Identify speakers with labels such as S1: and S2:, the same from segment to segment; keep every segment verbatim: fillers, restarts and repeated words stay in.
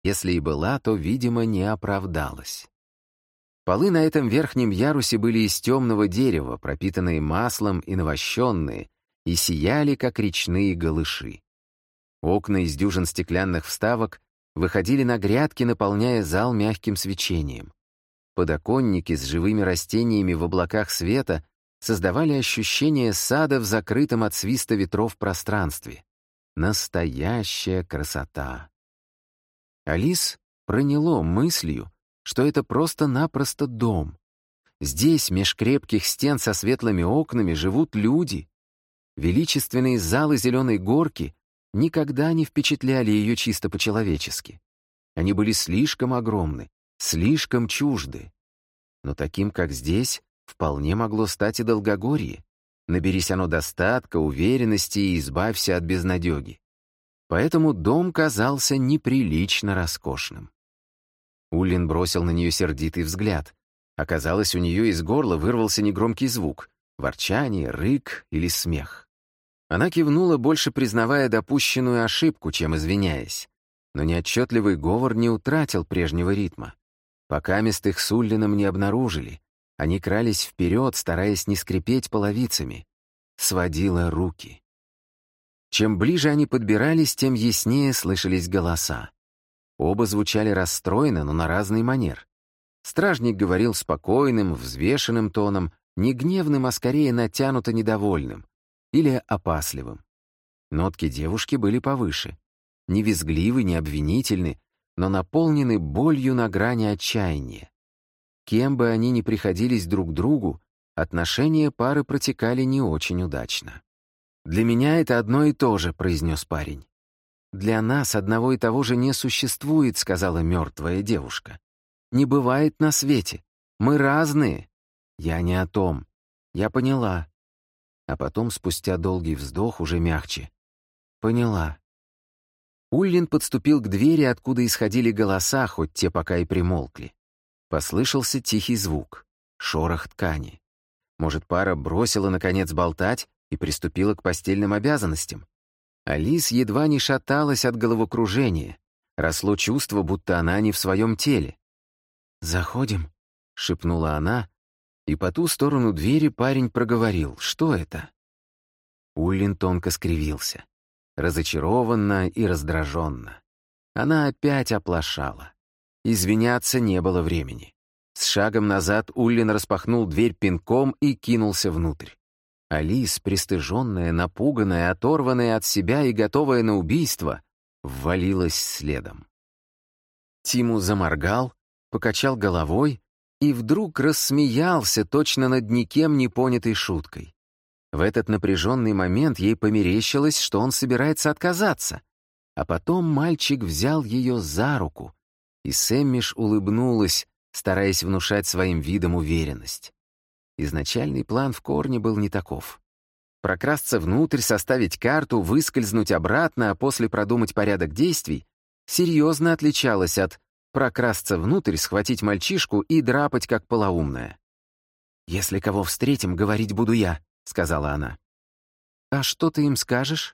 S1: Если и была, то, видимо, не оправдалась. Полы на этом верхнем ярусе были из темного дерева, пропитанные маслом и навощенные, и сияли, как речные голыши. Окна из дюжин стеклянных вставок выходили на грядки, наполняя зал мягким свечением. Подоконники с живыми растениями в облаках света создавали ощущение сада в закрытом от свиста ветров пространстве. Настоящая красота. Алис проняло мыслью, что это просто-напросто дом. Здесь, меж крепких стен со светлыми окнами, живут люди. Величественные залы зеленой горки никогда не впечатляли ее чисто по-человечески. Они были слишком огромны, слишком чужды. Но таким, как здесь, вполне могло стать и Долгогорье. Наберись оно достатка, уверенности и избавься от безнадеги. Поэтому дом казался неприлично роскошным. Уллин бросил на нее сердитый взгляд. Оказалось, у нее из горла вырвался негромкий звук — ворчание, рык или смех. Она кивнула, больше признавая допущенную ошибку, чем извиняясь. Но неотчетливый говор не утратил прежнего ритма. Пока мест их с Уллином не обнаружили, они крались вперед, стараясь не скрипеть половицами. Сводила руки. Чем ближе они подбирались, тем яснее слышались голоса. Оба звучали расстроенно, но на разный манер. Стражник говорил спокойным, взвешенным тоном, не гневным, а скорее натянуто недовольным или опасливым. Нотки девушки были повыше. Не визгливы, не обвинительны, но наполнены болью на грани отчаяния. Кем бы они ни приходились друг другу, отношения пары протекали не очень удачно. «Для меня это одно и то же», — произнес парень. «Для нас одного и того же не существует», — сказала мертвая девушка. «Не бывает на свете. Мы разные». «Я не о том. Я поняла». А потом, спустя долгий вздох, уже мягче. «Поняла». Уллин подступил к двери, откуда исходили голоса, хоть те пока и примолкли. Послышался тихий звук, шорох ткани. Может, пара бросила, наконец, болтать и приступила к постельным обязанностям? Алис едва не шаталась от головокружения. Росло чувство, будто она не в своем теле. «Заходим», — шепнула она, и по ту сторону двери парень проговорил. «Что это?» Уллин тонко скривился. Разочарованно и раздраженно. Она опять оплошала. Извиняться не было времени. С шагом назад Уллин распахнул дверь пинком и кинулся внутрь. Алис, пристыженная, напуганная, оторванная от себя и готовая на убийство, ввалилась следом. Тиму заморгал, покачал головой и вдруг рассмеялся точно над никем не понятой шуткой. В этот напряженный момент ей померещилось, что он собирается отказаться. А потом мальчик взял ее за руку, и Сэммиш улыбнулась, стараясь внушать своим видом уверенность. Изначальный план в корне был не таков. Прокрасться внутрь, составить карту, выскользнуть обратно, а после продумать порядок действий серьезно отличалось от прокрасться внутрь, схватить мальчишку и драпать как полоумная. «Если кого встретим, говорить буду я», — сказала она. «А что ты им скажешь?»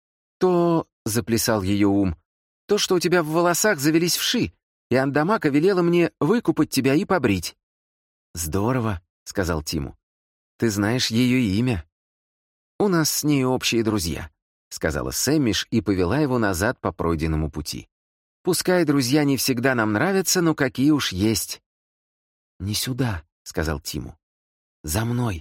S1: «То», — заплясал ее ум, «то, что у тебя в волосах завелись вши, и Андамака велела мне выкупать тебя и побрить». «Здорово», — сказал Тиму. «Ты знаешь ее имя». «У нас с ней общие друзья», — сказала Сэммиш и повела его назад по пройденному пути. «Пускай друзья не всегда нам нравятся, но какие уж есть». «Не сюда», — сказал Тиму. «За мной».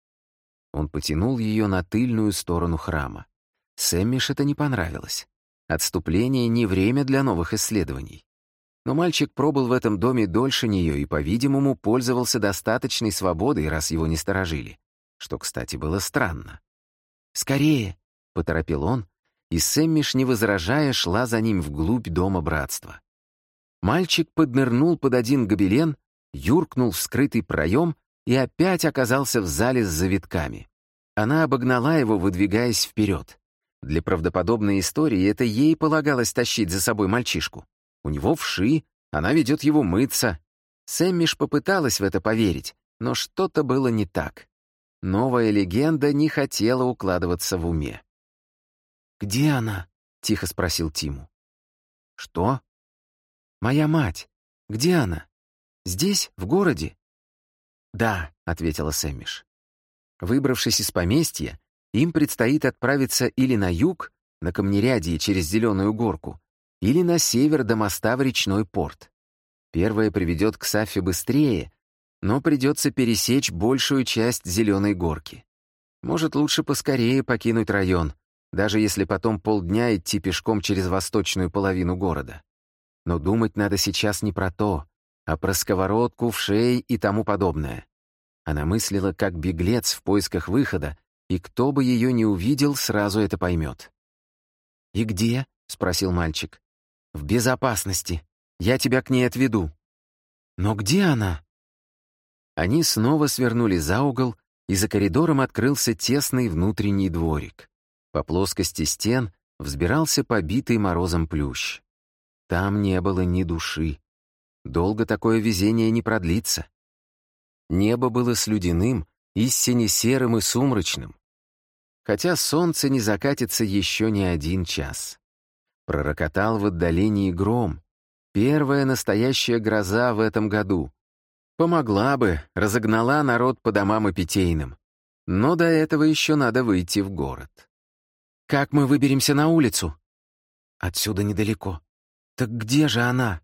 S1: Он потянул ее на тыльную сторону храма. Сэммиш это не понравилось. Отступление — не время для новых исследований. Но мальчик пробыл в этом доме дольше нее и, по-видимому, пользовался достаточной свободой, раз его не сторожили. Что, кстати, было странно. «Скорее!» — поторопил он, и Сэммиш, не возражая, шла за ним вглубь дома братства. Мальчик поднырнул под один гобелен, юркнул в скрытый проем и опять оказался в зале с завитками. Она обогнала его, выдвигаясь вперед. Для правдоподобной истории это ей полагалось тащить за собой мальчишку. У него вши, она ведет его мыться. Сэммиш попыталась в это поверить, но что-то было не так. Новая легенда не хотела укладываться в уме. «Где она?» — тихо спросил Тиму. «Что?» Моя мать. Где она? Здесь, в городе?» «Да», — ответила Сэммиш. Выбравшись из поместья, им предстоит отправиться или на юг, на Камнерядье через Зеленую горку, или на север до моста в речной порт. Первое приведет к Саффе быстрее, но придется пересечь большую часть Зеленой горки. Может, лучше поскорее покинуть район, даже если потом полдня идти пешком через восточную половину города. Но думать надо сейчас не про то, а про сковородку, вшей и тому подобное. Она мыслила, как беглец в поисках выхода, и кто бы ее не увидел, сразу это поймет. «И где?» — спросил мальчик. «В безопасности. Я тебя к ней отведу». «Но где она?» Они снова свернули за угол, и за коридором открылся тесный внутренний дворик. По плоскости стен взбирался побитый морозом плющ. Там не было ни души. Долго такое везение не продлится. Небо было слюдяным, истинно серым и сумрачным. Хотя солнце не закатится еще не один час. Пророкотал в отдалении гром. Первая настоящая гроза в этом году. Помогла бы, разогнала народ по домам и питейным. Но до этого еще надо выйти в город. «Как мы выберемся на улицу?» «Отсюда недалеко. Так где же она?»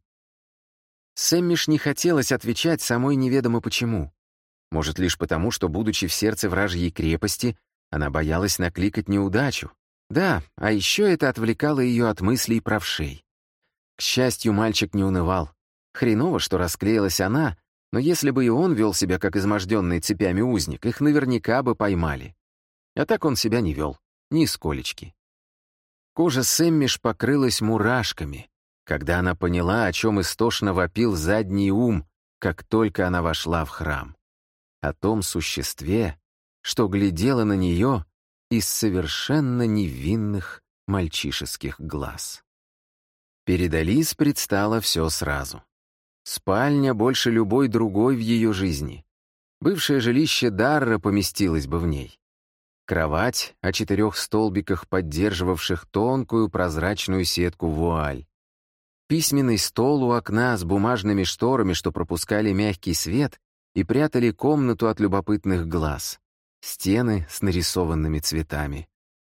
S1: Сэммиш не хотелось отвечать самой неведомо почему. Может, лишь потому, что, будучи в сердце вражьей крепости, она боялась накликать неудачу. Да, а еще это отвлекало ее от мыслей про вшей. К счастью, мальчик не унывал. Хреново, что расклеилась она, но если бы и он вел себя как изможденный цепями узник, их наверняка бы поймали. А так он себя не вел, нисколечки. Кожа Сэммиш покрылась мурашками, когда она поняла, о чем истошно вопил задний ум, как только она вошла в храм. О том существе, что глядело на нее из совершенно невинных мальчишеских глаз. Перед Алис предстало все сразу. Спальня больше любой другой в ее жизни. Бывшее жилище Дарра поместилось бы в ней. Кровать о четырех столбиках, поддерживавших тонкую прозрачную сетку вуаль. Письменный стол у окна с бумажными шторами, что пропускали мягкий свет и прятали комнату от любопытных глаз. Стены с нарисованными цветами.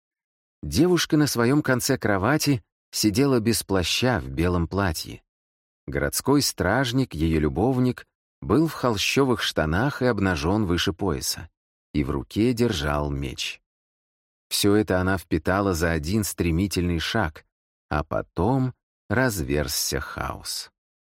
S1: Девушка на своем конце кровати сидела без плаща в белом платье. Городской стражник, ее любовник, был в холщовых штанах и обнажен выше пояса, и в руке держал меч. Все это она впитала за один стремительный шаг, а потом разверзся хаос.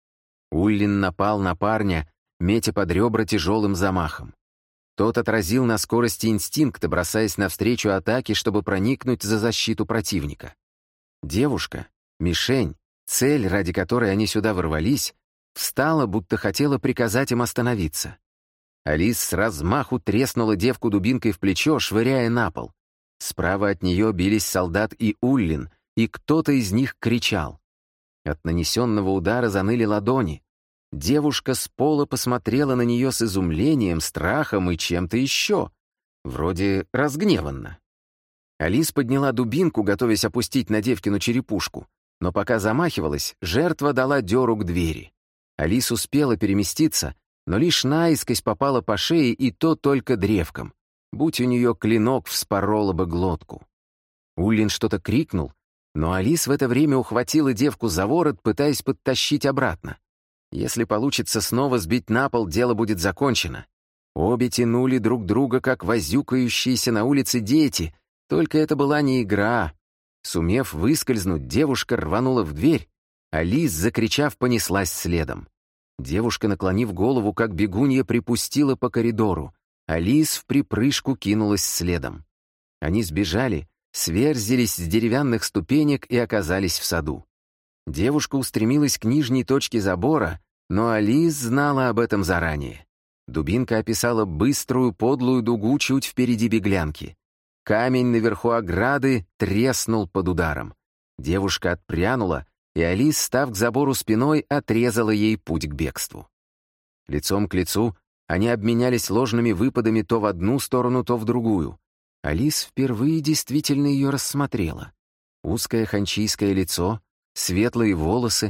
S1: Уллин напал на парня, метя под ребра тяжелым замахом. Тот отразил на скорости инстинкта, бросаясь навстречу атаке, чтобы проникнуть за защиту противника. Девушка, мишень, цель, ради которой они сюда ворвались, встала, будто хотела приказать им остановиться. Алис с размаху треснула девку дубинкой в плечо, швыряя на пол. Справа от нее бились солдат и Уллин, и кто-то из них кричал. От нанесенного удара заныли ладони. Девушка с пола посмотрела на нее с изумлением, страхом и чем-то еще. Вроде разгневанно. Алис подняла дубинку, готовясь опустить на девкину черепушку, но пока замахивалась, жертва дала дёру к двери. Алис успела переместиться, но лишь наискось попала по шее, и то только древком. Будь у нее клинок, вспорола бы глотку. Уллин что-то крикнул, но Алис в это время ухватила девку за ворот, пытаясь подтащить обратно. Если получится снова сбить на пол, дело будет закончено. Обе тянули друг друга, как возюкающиеся на улице дети, только это была не игра. Сумев выскользнуть, девушка рванула в дверь, а Лиз, закричав, понеслась следом. Девушка, наклонив голову, как бегунья, припустила по коридору, а Лиз вприпрыжку кинулась следом. Они сбежали, сверзились с деревянных ступенек и оказались в саду. Девушка устремилась к нижней точке забора, но Алис знала об этом заранее. Дубинка описала быструю подлую дугу чуть впереди беглянки. Камень наверху ограды треснул под ударом. Девушка отпрянула, и Алис, став к забору спиной, отрезала ей путь к бегству. Лицом к лицу они обменялись ложными выпадами то в одну сторону, то в другую. Алис впервые действительно ее рассмотрела. Узкое ханчийское лицо, светлые волосы,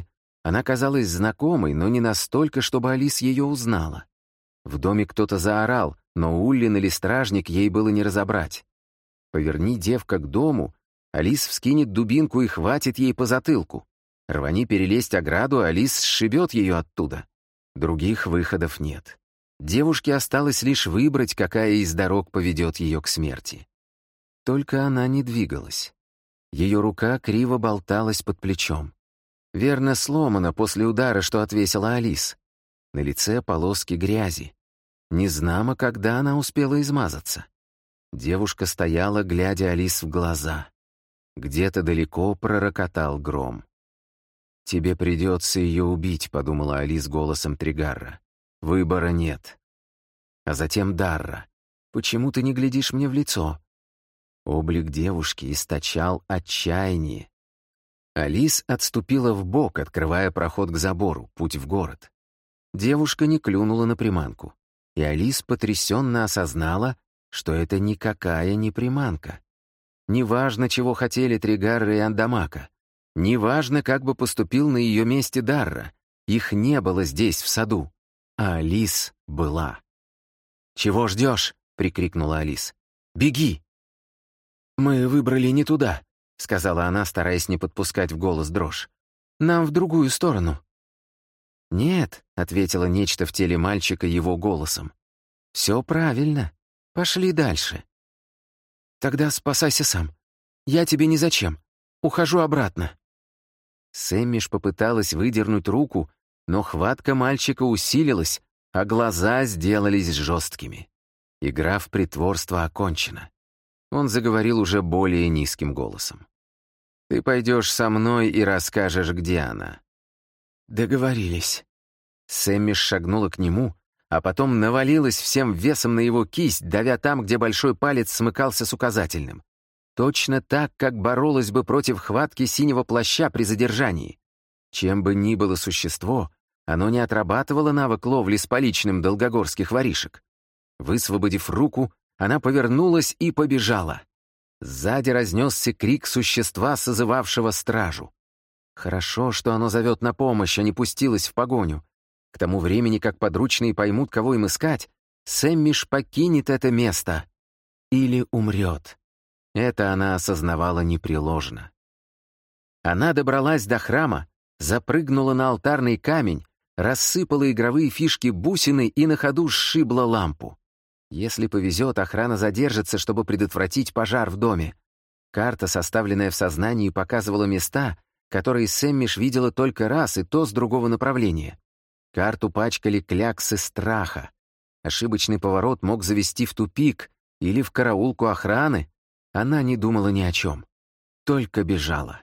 S1: Она казалась знакомой, но не настолько, чтобы Алис ее узнала. В доме кто-то заорал, но Уллин или стражник ей было не разобрать. Поверни девка к дому, Алис вскинет дубинку и хватит ей по затылку. Рвани перелезть ограду, Алис сшибет ее оттуда. Других выходов нет. Девушке осталось лишь выбрать, какая из дорог поведет ее к смерти. Только она не двигалась. Ее рука криво болталась под плечом. Верно сломана после удара, что отвесила Алис. На лице полоски грязи. Незнамо, когда она успела измазаться. Девушка стояла, глядя Алис в глаза. Где-то далеко пророкотал гром. «Тебе придется ее убить», — подумала Алис голосом Тригарра. «Выбора нет». А затем Дарра. «Почему ты не глядишь мне в лицо?» Облик девушки источал отчаяние. Алис отступила вбок, открывая проход к забору, путь в город. Девушка не клюнула на приманку, и Алис потрясенно осознала, что это никакая не приманка. Неважно, чего хотели Тригарра и Андамака. Неважно, как бы поступил на ее месте Дарра. Их не было здесь, в саду. А Алис была. «Чего ждешь?» — прикрикнула Алис. «Беги!» «Мы выбрали не туда», — сказала она, стараясь не подпускать в голос дрожь. «Нам в другую сторону». «Нет», — ответило нечто в теле мальчика его голосом. «Все правильно. Пошли дальше». «Тогда спасайся сам. Я тебе ни зачем. Ухожу обратно». Сэммиш попыталась выдернуть руку, но хватка мальчика усилилась, а глаза сделались жесткими. Игра в притворство окончена. Он заговорил уже более низким голосом. «Ты пойдешь со мной и расскажешь, где она». «Договорились». Сэммиш шагнула к нему, а потом навалилась всем весом на его кисть, давя там, где большой палец смыкался с указательным. Точно так, как боролась бы против хватки синего плаща при задержании. Чем бы ни было существо, оно не отрабатывало навык ловли с поличным долгогорских воришек. Высвободив руку, она повернулась и побежала. Сзади разнесся крик существа, созывавшего стражу. Хорошо, что оно зовет на помощь, а не пустилось в погоню. К тому времени, как подручные поймут, кого им искать, Сэммиш покинет это место. Или умрет. Это она осознавала непреложно. Она добралась до храма, запрыгнула на алтарный камень, рассыпала игровые фишки бусины и на ходу сшибла лампу. Если повезет, охрана задержится, чтобы предотвратить пожар в доме. Карта, составленная в сознании, показывала места, которые Сэммиш видела только раз, и то с другого направления. Карту пачкали кляксы страха. Ошибочный поворот мог завести в тупик или в караулку охраны. Она не думала ни о чем. Только бежала.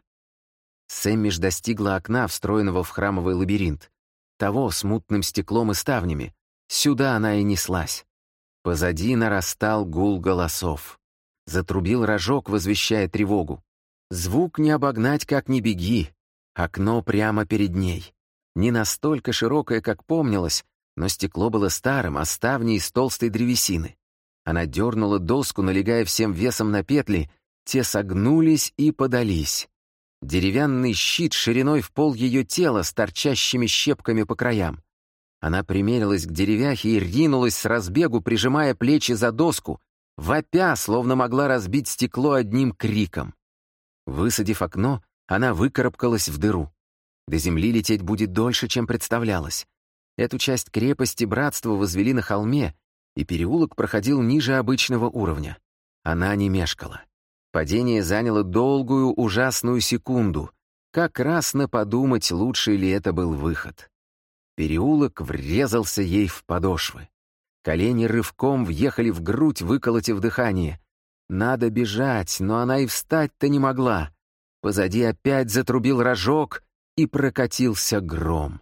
S1: Сэммиш достигла окна, встроенного в храмовый лабиринт. Того с мутным стеклом и ставнями. Сюда она и неслась. Позади нарастал гул голосов. Затрубил рожок, возвещая тревогу. Звук не обогнать, как ни беги. Окно прямо перед ней. Не настолько широкое, как помнилось, но стекло было старым, а ставни из толстой древесины. Она дернула доску, налегая всем весом на петли, те согнулись и подались. Деревянный щит шириной в пол ее тела с торчащими щепками по краям. Она примерилась к деревяхе и ринулась с разбегу, прижимая плечи за доску, вопя, словно могла разбить стекло одним криком. Высадив окно, она выкарабкалась в дыру. До земли лететь будет дольше, чем представлялось. Эту часть крепости братства возвели на холме, и переулок проходил ниже обычного уровня. Она не мешкала. Падение заняло долгую, ужасную секунду. Как раз на подумать, лучший ли это был выход. Переулок врезался ей в подошвы. Колени рывком въехали в грудь, выколотив дыхание. Надо бежать, но она и встать-то не могла. Позади опять затрубил рожок, и прокатился гром.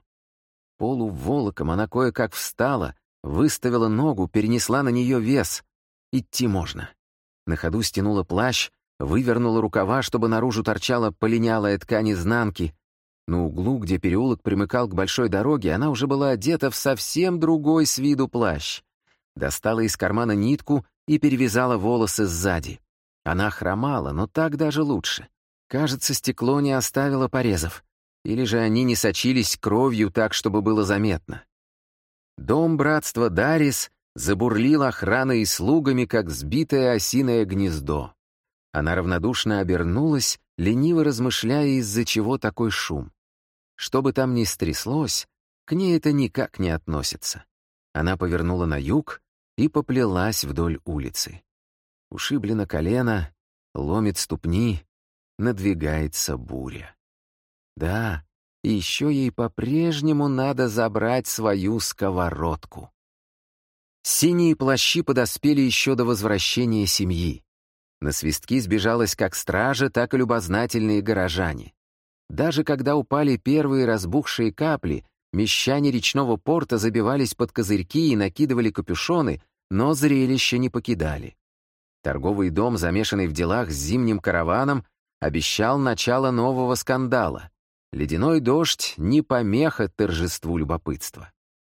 S1: Полуволоком она кое-как встала, выставила ногу, перенесла на нее вес. Идти можно. На ходу стянула плащ, вывернула рукава, чтобы наружу торчала полинялая ткань изнанки. На углу, где переулок примыкал к большой дороге, она уже была одета в совсем другой с виду плащ. Достала из кармана нитку и перевязала волосы сзади. Она хромала, но так даже лучше. Кажется, стекло не оставило порезов. Или же они не сочились кровью так, чтобы было заметно? Дом братства Дарис забурлил охраной и слугами, как сбитое осиное гнездо. Она равнодушно обернулась, лениво размышляя, из-за чего такой шум. Что бы там ни стряслось, к ней это никак не относится. Она повернула на юг и поплелась вдоль улицы. Ушиблено колено, ломит ступни, надвигается буря. Да, и еще ей по-прежнему надо забрать свою сковородку. Синие плащи подоспели еще до возвращения семьи. На свистки сбежалось как стража, так и любознательные горожане. Даже когда упали первые разбухшие капли, мещане речного порта забивались под козырьки и накидывали капюшоны, но зрелище не покидали. Торговый дом, замешанный в делах с зимним караваном, обещал начало нового скандала. Ледяной дождь — не помеха торжеству любопытства.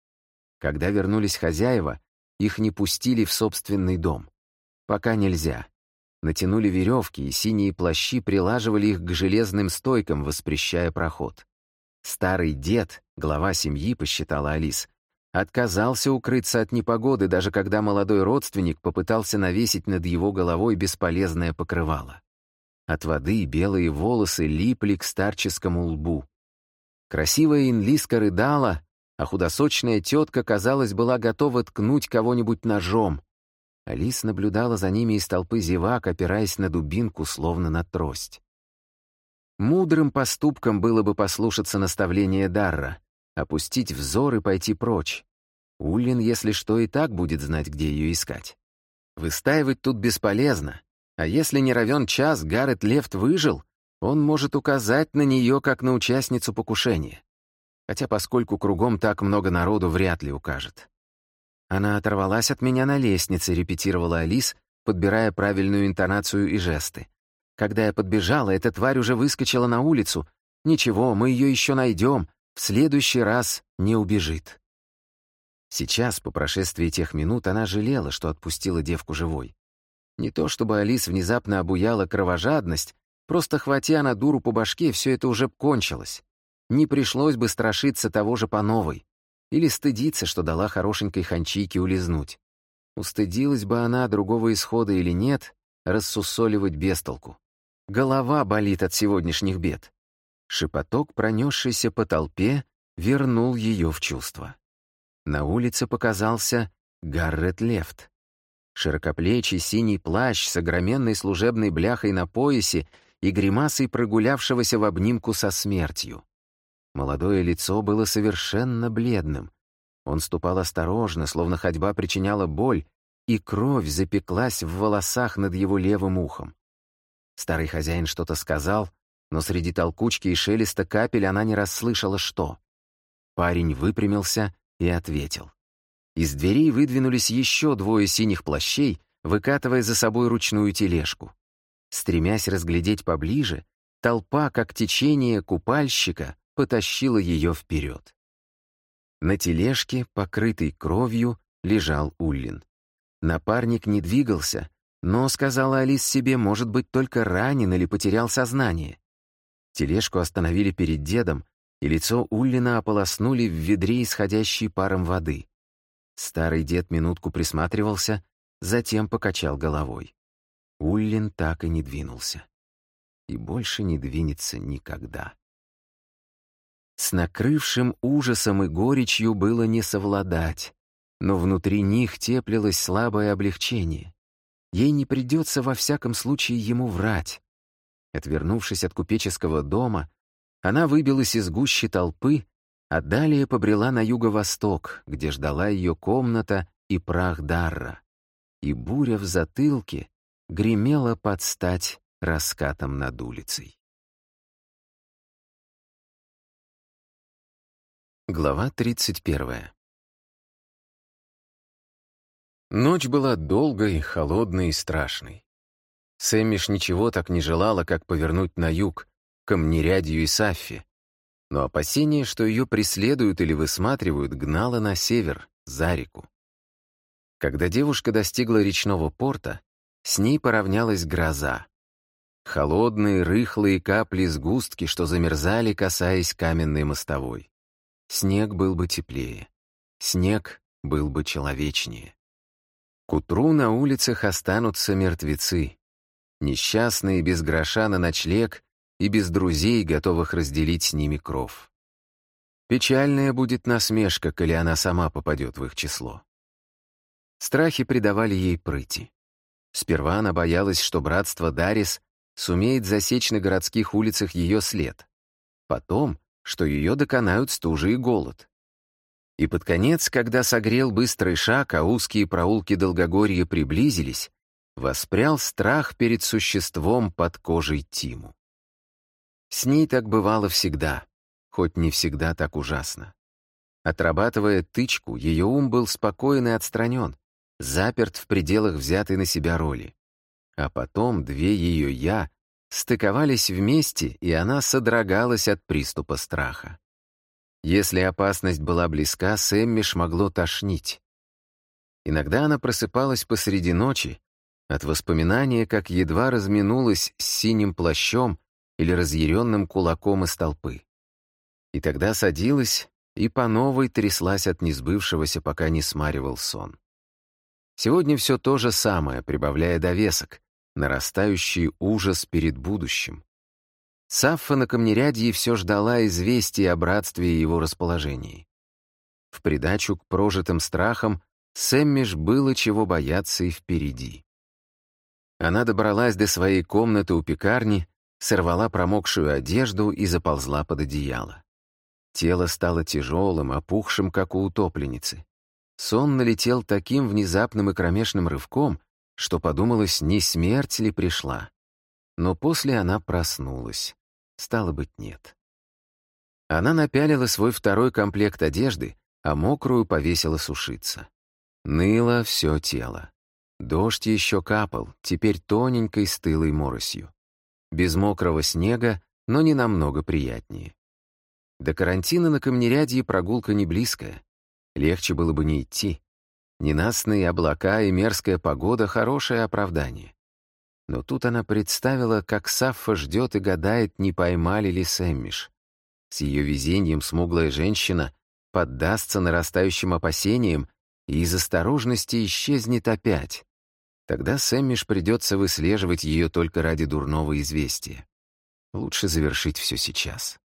S1: Когда вернулись хозяева, их не пустили в собственный дом. Пока нельзя. Натянули веревки, и синие плащи прилаживали их к железным стойкам, воспрещая проход. Старый дед, глава семьи, посчитала Алис, отказался укрыться от непогоды, даже когда молодой родственник попытался навесить над его головой бесполезное покрывало. От воды белые волосы липли к старческому лбу. Красивая инлиска рыдала, а худосочная тетка, казалось, была готова ткнуть кого-нибудь ножом. Алис наблюдала за ними из толпы зевак, опираясь на дубинку, словно на трость. Мудрым поступком было бы послушаться наставления Дарра, опустить взор и пойти прочь. Уллин, если что, и так будет знать, где ее искать. Выстаивать тут бесполезно, а если не равен час Гаррет Лефт выжил, он может указать на нее, как на участницу покушения. Хотя поскольку кругом так много народу, вряд ли укажет. Она оторвалась от меня на лестнице, репетировала Алис, подбирая правильную интонацию и жесты. Когда я подбежала, эта тварь уже выскочила на улицу. Ничего, мы ее еще найдем, в следующий раз не убежит. Сейчас, по прошествии тех минут, она жалела, что отпустила девку живой. Не то чтобы Алис внезапно обуяла кровожадность, просто хвати она дуру по башке, все это уже кончилось. Не пришлось бы страшиться того же по новой. Или стыдиться, что дала хорошенькой ханчийке улизнуть. Устыдилась бы она другого исхода или нет, рассусоливать без толку. Голова болит от сегодняшних бед. Шепоток, пронесшийся по толпе, вернул ее в чувство. На улице показался Гаррет Лефт. Широкоплечий синий плащ с огроменной служебной бляхой на поясе и гримасой прогулявшегося в обнимку со смертью. Молодое лицо было совершенно бледным. Он ступал осторожно, словно ходьба причиняла боль, и кровь запеклась в волосах над его левым ухом. Старый хозяин что-то сказал, но среди толкучки и шелеста капель она не расслышала, что. Парень выпрямился и ответил. Из дверей выдвинулись еще двое синих плащей, выкатывая за собой ручную тележку. Стремясь разглядеть поближе, толпа, как течение купальщика, потащила ее вперед. На тележке, покрытой кровью, лежал Уллин. Напарник не двигался, но, сказала Алис себе, может быть, только ранен или потерял сознание. Тележку остановили перед дедом, и лицо Уллина ополоснули в ведре, исходящей паром воды. Старый дед минутку присматривался, затем покачал головой. Уллин так и не двинулся. И больше не двинется никогда. С накрывшим ужасом и горечью было не совладать, но внутри них теплилось слабое облегчение. Ей не придется во всяком случае ему врать. Отвернувшись от купеческого дома, она выбилась из гущи толпы, а далее побрела на юго-восток, где ждала ее комната и прах Дарра. И буря в затылке гремела под стать раскатом над улицей. Глава тридцать первая. Ночь была долгой, холодной и страшной. Сэммиш ничего так не желала, как повернуть на юг, к Амнирядью и Саффи, но опасение, что ее преследуют или высматривают, гнало на север, за реку. Когда девушка достигла речного порта, с ней поравнялась гроза. Холодные, рыхлые капли-сгустки, что замерзали, касаясь каменной мостовой. Снег был бы теплее. Снег был бы человечнее. К утру на улицах останутся мертвецы. Несчастные, без гроша на ночлег и без друзей, готовых разделить с ними кров. Печальная будет насмешка, коли она сама попадет в их число. Страхи придавали ей прыти. Сперва она боялась, что братство Дарис сумеет засечь на городских улицах ее след. Потом, что ее доконают стужа и голод. И под конец, когда согрел быстрый шаг, а узкие проулки Долгогорья приблизились, воспрял страх перед существом под кожей Тиму. С ней так бывало всегда, хоть не всегда так ужасно. Отрабатывая тычку, ее ум был спокоен и отстранен, заперт в пределах взятой на себя роли. А потом две ее «я» стыковались вместе, и она содрогалась от приступа страха. Если опасность была близка, Сэммиш могло тошнить. Иногда она просыпалась посреди ночи от воспоминания, как едва разминулась с синим плащом или разъяренным кулаком из толпы. И тогда садилась и по новой тряслась от несбывшегося, пока не смаривал сон. Сегодня все то же самое, прибавляя довесок, нарастающий ужас перед будущим. Саффа на камнерядье все ждала известия о братстве и его расположении. В придачу к прожитым страхам Сэммиш было чего бояться и впереди. Она добралась до своей комнаты у пекарни, сорвала промокшую одежду и заползла под одеяло. Тело стало тяжелым, опухшим, как у утопленницы. Сон налетел таким внезапным и кромешным рывком, что подумалось, не смерть ли пришла. Но после она проснулась. Стало быть, нет. Она напялила свой второй комплект одежды, а мокрую повесила сушиться. Ныло все тело. Дождь еще капал, теперь тоненькой стылой моросью. Без мокрого снега, но не намного приятнее. До карантина на камнерядье прогулка не близкая. Легче было бы не идти. Ненастные облака и мерзкая погода — хорошее оправдание. Но тут она представила, как Саффа ждет и гадает, не поймали ли Сэммиш. С ее везением смуглая женщина поддастся нарастающим опасениям и из осторожности исчезнет опять. Тогда Сэммиш придется выслеживать ее только ради дурного известия. Лучше завершить все сейчас.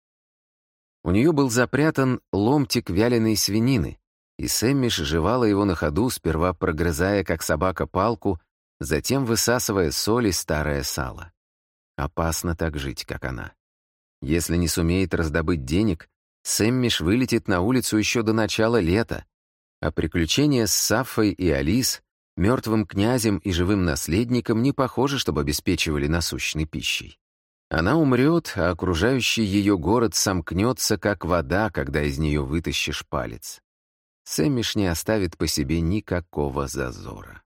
S1: У нее был запрятан ломтик вяленой свинины, и Сэммиш жевала его на ходу, сперва прогрызая, как собака, палку, затем высасывая соль и старое сало. Опасно так жить, как она. Если не сумеет раздобыть денег, Сэммиш вылетит на улицу еще до начала лета, а приключения с Саффой и Алис, мертвым князем и живым наследником, не похоже, чтобы обеспечивали насущной пищей. Она умрет, а окружающий ее город сомкнется, как вода, когда из нее вытащишь палец. Сэммиш не оставит по себе никакого зазора.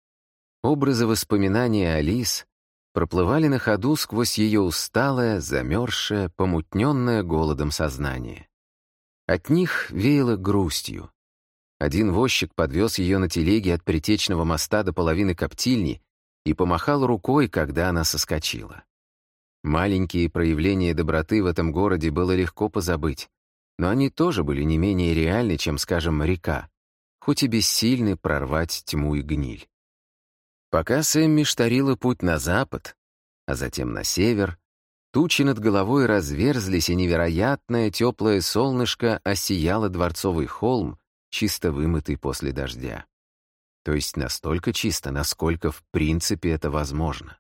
S1: Образы воспоминаний Алис проплывали на ходу сквозь ее усталое, замерзшее, помутненное голодом сознание. От них веяло грустью. Один возчик подвез ее на телеге от Притечного моста до половины коптильни и помахал рукой, когда она соскочила. Маленькие проявления доброты в этом городе было легко позабыть, но они тоже были не менее реальны, чем, скажем, река, хоть и бессильны прорвать тьму и гниль. Пока Сэмми штарила путь на запад, а затем на север, тучи над головой разверзлись, и невероятное теплое солнышко осияло дворцовый холм, чисто вымытый после дождя. То есть настолько чисто, насколько в принципе это возможно.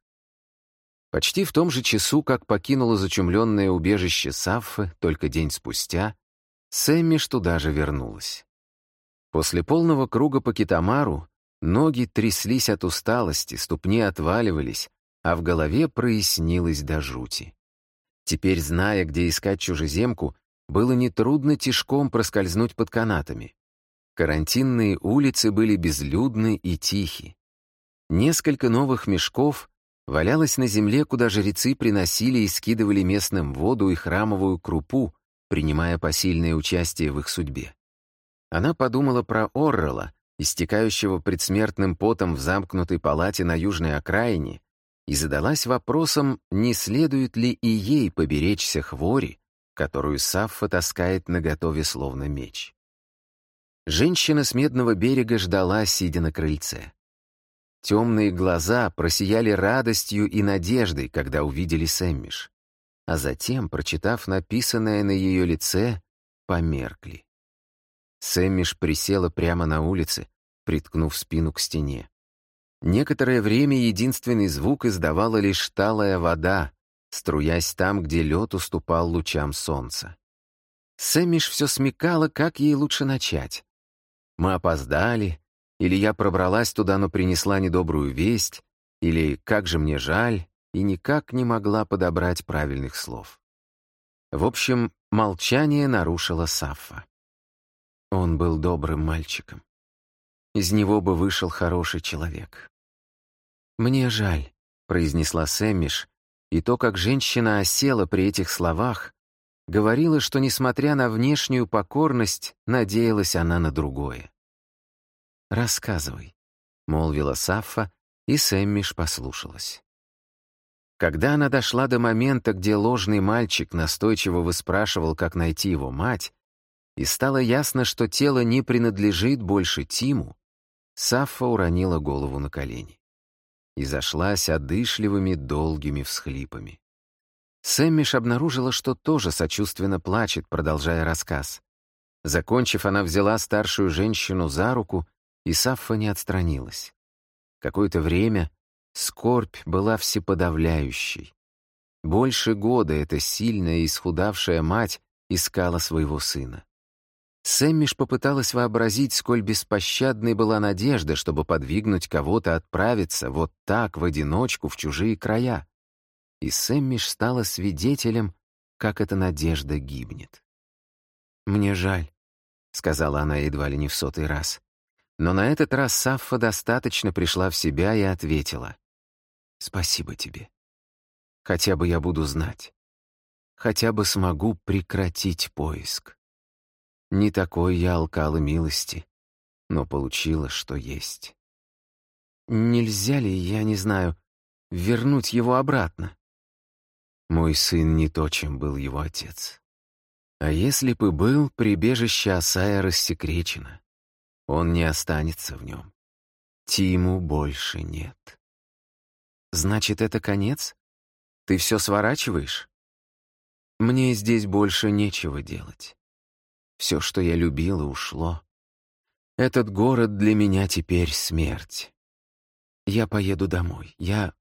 S1: Почти в том же часу, как покинула зачумленное убежище Саффы, только день спустя, Сэммиш туда же вернулась. После полного круга по Китамару ноги тряслись от усталости, ступни отваливались, а в голове прояснилось до жути. Теперь, зная, где искать чужеземку, было нетрудно тишком проскользнуть под канатами. Карантинные улицы были безлюдны и тихи. Несколько новых мешков валялось на земле, куда жрецы приносили и скидывали местным воду и храмовую крупу, принимая посильное участие в их судьбе. Она подумала про Оррелла, истекающего предсмертным потом в замкнутой палате на южной окраине, и задалась вопросом, не следует ли и ей поберечься хвори, которую Саффа таскает наготове словно меч. Женщина с Медного берега ждала, сидя на крыльце. Темные глаза просияли радостью и надеждой, когда увидели Сэммиш, а затем, прочитав написанное на ее лице, померкли. Сэммиш присела прямо на улице, приткнув спину к стене. Некоторое время единственный звук издавала лишь талая вода, струясь там, где лед уступал лучам солнца. Сэммиш все смекала, как ей лучше начать. Мы опоздали, или я пробралась туда, но принесла недобрую весть, или как же мне жаль, и никак не могла подобрать правильных слов. В общем, молчание нарушила Саффа. Он был добрым мальчиком. Из него бы вышел хороший человек. «Мне жаль», — произнесла Сэммиш, и то, как женщина осела при этих словах, говорила, что, несмотря на внешнюю покорность, надеялась она на другое. «Рассказывай», — молвила Саффа, и Сэммиш послушалась. Когда она дошла до момента, где ложный мальчик настойчиво выспрашивал, как найти его мать, и стало ясно, что тело не принадлежит больше Тиму, Саффа уронила голову на колени и зашлась одышливыми долгими всхлипами. Сэммиш обнаружила, что тоже сочувственно плачет, продолжая рассказ. Закончив, она взяла старшую женщину за руку, и Саффа не отстранилась. Какое-то время скорбь была всеподавляющей. Больше года эта сильная и исхудавшая мать искала своего сына. Сэммиш попыталась вообразить, сколь беспощадной была надежда, чтобы подвигнуть кого-то отправиться вот так в одиночку в чужие края. И Сэммиш стала свидетелем, как эта надежда гибнет. «Мне жаль», — сказала она едва ли не в сотый раз. Но на этот раз Саффа достаточно пришла в себя и ответила: «Спасибо тебе. Хотя бы я буду знать. Хотя бы смогу прекратить поиск. Не такой я алкала милости, но получила, что есть. Нельзя ли, я не знаю, вернуть его обратно? Мой сын не то, чем был его отец. А если бы был, прибежище Асая рассекречено. Он не останется в нем. Тиму больше нет. Значит, это конец? Ты все сворачиваешь? Мне здесь больше нечего делать. Все, что я любила, ушло. Этот город для меня теперь смерть. Я поеду домой. Я...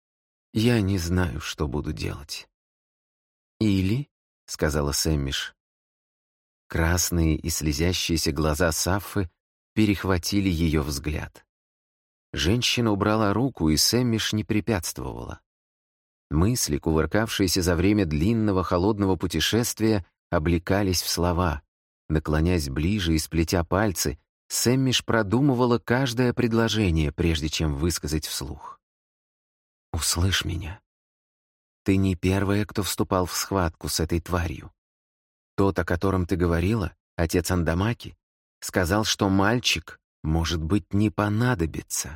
S1: Я не знаю, что буду делать. «Или», — сказала Сэммиш. Красные и слезящиеся глаза Саффы перехватили ее взгляд. Женщина убрала руку, и Сэммиш не препятствовала. Мысли, кувыркавшиеся за время длинного холодного путешествия, облекались в слова. Наклонясь ближе и сплетя пальцы, Сэммиш продумывала каждое предложение, прежде чем высказать вслух. «Услышь меня. Ты не первая, кто вступал в схватку с этой тварью. Тот, о котором ты говорила, отец Андамаки, сказал, что мальчик, может быть, не понадобится.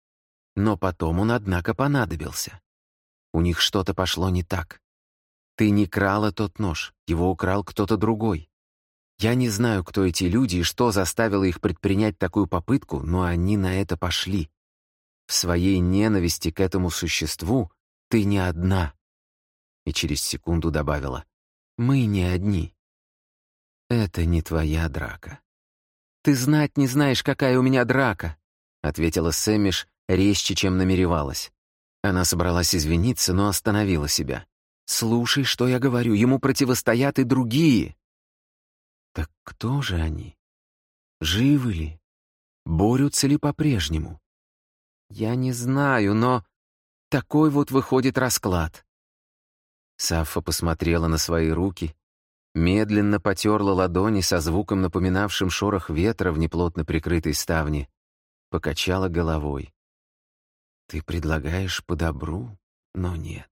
S1: Но потом он, однако, понадобился. У них что-то пошло не так. Ты не крала тот нож, его украл кто-то другой. Я не знаю, кто эти люди и что заставило их предпринять такую попытку, но они на это пошли. В своей ненависти к этому существу ты не одна». И через секунду добавила: «Мы не одни. Это не твоя драка». «Ты знать не знаешь, какая у меня драка», — ответила Сэммиш резче, чем намеревалась. Она собралась извиниться, но остановила себя. «Слушай, что я говорю, ему противостоят и другие». Так кто же они? Живы ли? Борются ли по-прежнему? Я не знаю, но такой вот выходит расклад. Саффа посмотрела на свои руки, медленно потерла ладони со звуком, напоминавшим шорох ветра в неплотно прикрытой ставне, покачала головой. Ты предлагаешь по добру, но нет.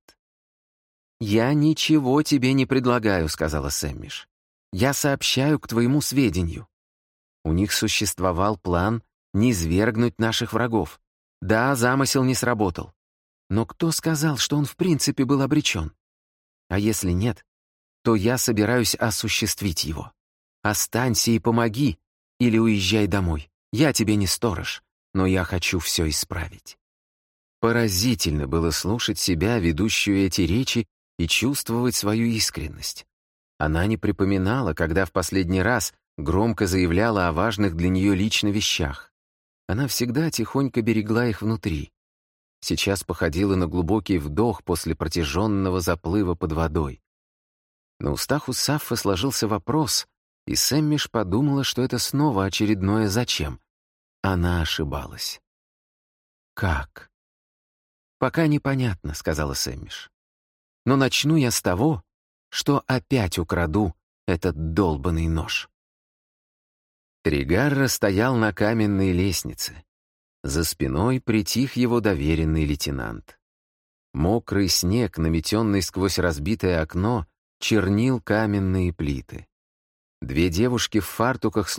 S1: «Я ничего тебе не предлагаю», — сказала Сэммиш. «Я сообщаю к твоему сведению. У них существовал план низвергнуть наших врагов. Да, замысел не сработал. Но кто сказал, что он в принципе был обречен? А если нет, то я собираюсь осуществить его. Останься и помоги, или уезжай домой. Я тебе не сторож, но я хочу все исправить». Поразительно было слушать себя, ведущую эти речи, и чувствовать свою искренность. Она не припоминала, когда в последний раз громко заявляла о важных для нее лично вещах. Она всегда тихонько берегла их внутри. Сейчас походила на глубокий вдох после протяженного заплыва под водой. На устах у Саффы сложился вопрос, и Сэммиш подумала, что это снова очередное «зачем?». Она ошибалась. «Как?» «Пока непонятно», — сказала Сэммиш. «Но начну я с того, что опять украду этот долбанный нож». Тригарра стоял на каменной лестнице. За спиной притих его доверенный лейтенант. Мокрый снег, наметенный сквозь разбитое окно, чернил каменные плиты. Две девушки в фартуках